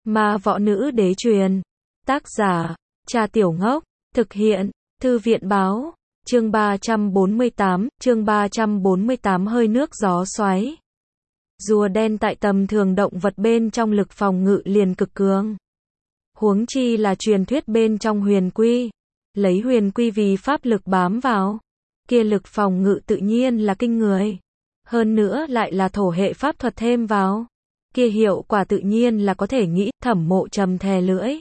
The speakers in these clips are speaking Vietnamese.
Ma Võ Nữ Đế truyền. Tác giả, Cha Tiểu Ngốc. Thực hiện, Thư viện báo. Chương 348, hơi nước gió xoáy. Rùa đen tại tầm thường động vật bên trong lực phòng ngự liền cực cường. Huống chi là truyền thuyết bên trong huyền quy. Lấy huyền quy vì pháp lực bám vào. Kia lực phòng ngự tự nhiên là kinh người. Hơn nữa lại là thổ hệ pháp thuật thêm vào. Kia hiệu quả tự nhiên là có thể nghĩ. Thẩm Mộ Trầm thè lưỡi.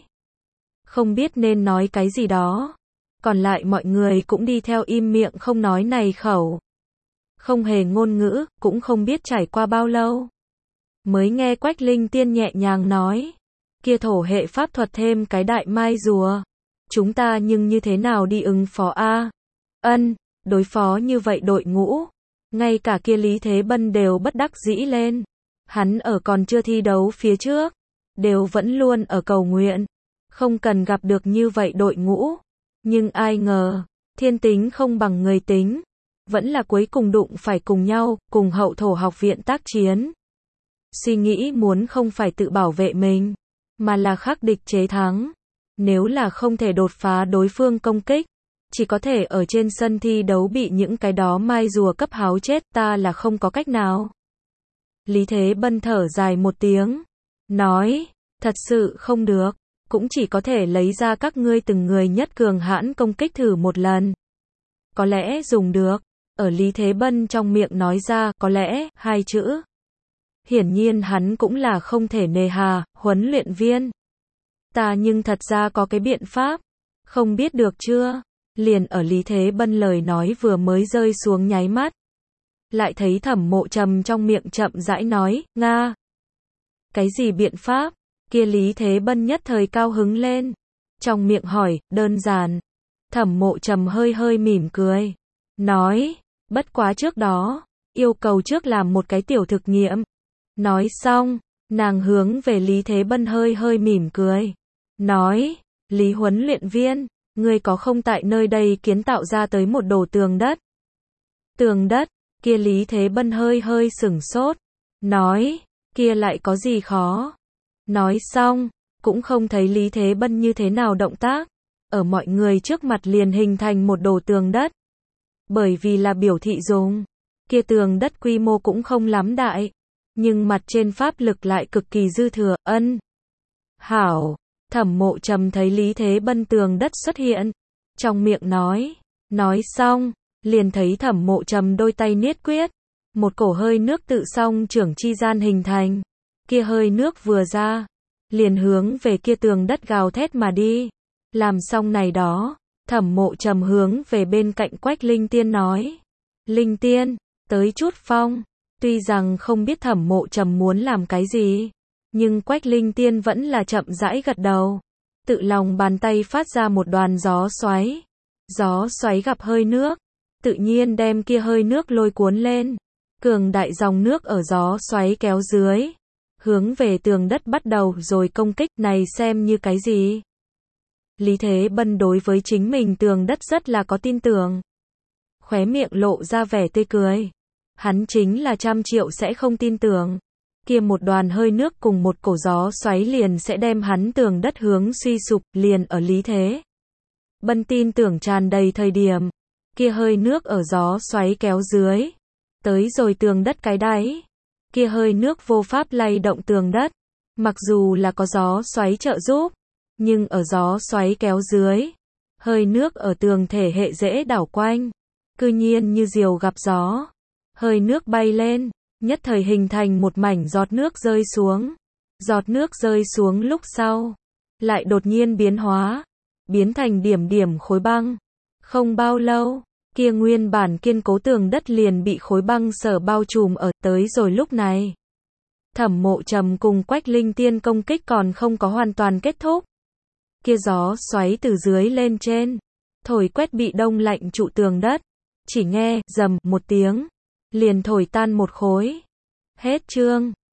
Không biết nên nói cái gì đó. Còn lại mọi người cũng đi theo im miệng không nói này khẩu. Không hề ngôn ngữ, cũng không biết trải qua bao lâu. Mới nghe Quách Linh Tiên nhẹ nhàng nói. Kia thổ hệ pháp thuật thêm cái đại mai rùa. Chúng ta nhưng như thế nào đi ứng phó a? Ân, đối phó như vậy đội ngũ. Ngay cả kia Lý Thế Bân đều bất đắc dĩ lên. Hắn ở còn chưa thi đấu phía trước. Đều vẫn luôn ở cầu nguyện. Không cần gặp được như vậy đội ngũ. Nhưng ai ngờ, thiên tính không bằng người tính. Vẫn là cuối cùng đụng phải cùng nhau, cùng hậu thổ học viện tác chiến. Suy nghĩ muốn không phải tự bảo vệ mình, mà là khắc địch chế thắng. Nếu là không thể đột phá đối phương công kích, chỉ có thể ở trên sân thi đấu bị những cái đó mai rùa cấp háo chết, ta là không có cách nào. Lý Thế Bân thở dài một tiếng, nói, thật sự không được, cũng chỉ có thể lấy ra các ngươi từng người nhất cường hãn công kích thử một lần. Có lẽ dùng được. Ở Lý Thế Bân trong miệng nói ra, có lẽ, hai chữ. Hiển nhiên hắn cũng là không thể nề hà, huấn luyện viên. Ta nhưng thật ra có cái biện pháp. Không biết được chưa? Liền ở Lý Thế Bân lời nói vừa mới rơi xuống nháy mắt. Lại thấy Thẩm Mộ Trầm trong miệng chậm rãi nói, Nga. Cái gì biện pháp? Kia Lý Thế Bân nhất thời cao hứng lên. Trong miệng hỏi, đơn giản. Thẩm Mộ Trầm hơi hơi mỉm cười. Nói, bất quá trước đó, yêu cầu trước làm một cái tiểu thực nghiệm. Nói xong, nàng hướng về Lý Thế Bân hơi hơi mỉm cười. Nói, Lý huấn luyện viên, ngươi có không tại nơi đây kiến tạo ra tới một đồ tường đất? Tường đất, kia Lý Thế Bân hơi hơi sửng sốt. Nói, kia lại có gì khó? Nói xong, cũng không thấy Lý Thế Bân như thế nào động tác. Ở mọi người trước mặt liền hình thành một đồ tường đất. Bởi vì là biểu thị dùng, kia tường đất quy mô cũng không lắm đại, nhưng mặt trên pháp lực lại cực kỳ dư thừa. Ân. Hảo, Thẩm Mộ Trầm thấy Lý Thế Bân tường đất xuất hiện, trong miệng nói xong, liền thấy Thẩm Mộ Trầm đôi tay niết quyết, một cổ hơi nước tự song trưởng chi gian hình thành, kia hơi nước vừa ra, liền hướng về kia tường đất gào thét mà đi. Làm xong này đó, Thẩm Mộ Trầm hướng về bên cạnh Quách Linh Tiên nói. Linh Tiên, tới chút phong. Tuy rằng không biết Thẩm Mộ Trầm muốn làm cái gì, nhưng Quách Linh Tiên vẫn là chậm rãi gật đầu. Tự lòng bàn tay phát ra một đoàn gió xoáy. Gió xoáy gặp hơi nước, tự nhiên đem kia hơi nước lôi cuốn lên. Cường đại dòng nước ở gió xoáy kéo dưới, hướng về tường đất bắt đầu rồi công kích. Này xem như cái gì? Lý Thế Bân đối với chính mình tường đất rất là có tin tưởng. Khóe miệng lộ ra vẻ tươi cười. Hắn chính là 100 triệu sẽ không tin tưởng. Kia một đoàn hơi nước cùng một cổ gió xoáy liền sẽ đem hắn tường đất hướng suy sụp. Liền ở Lý Thế Bân tin tưởng tràn đầy thời điểm, kia hơi nước ở gió xoáy kéo dưới, tới rồi tường đất cái đáy. Kia hơi nước vô pháp lay động tường đất. Mặc dù là có gió xoáy trợ giúp, nhưng ở gió xoáy kéo dưới, hơi nước ở tường thể hệ dễ đảo quanh. Cư nhiên như diều gặp gió, hơi nước bay lên, nhất thời hình thành một mảnh giọt nước rơi xuống. Giọt nước rơi xuống lúc sau, lại đột nhiên biến hóa, biến thành điểm điểm khối băng. Không bao lâu, kia nguyên bản kiên cố tường đất liền bị khối băng sở bao trùm ở. Tới rồi lúc này, Thẩm Mộ Trầm cùng Quách Linh Tiên công kích còn không có hoàn toàn kết thúc. Kia gió xoáy từ dưới lên trên, thổi quét bị đông lạnh trụ tường đất. Chỉ nghe, rầm, một tiếng, liền thổi tan một khối. Hết chương.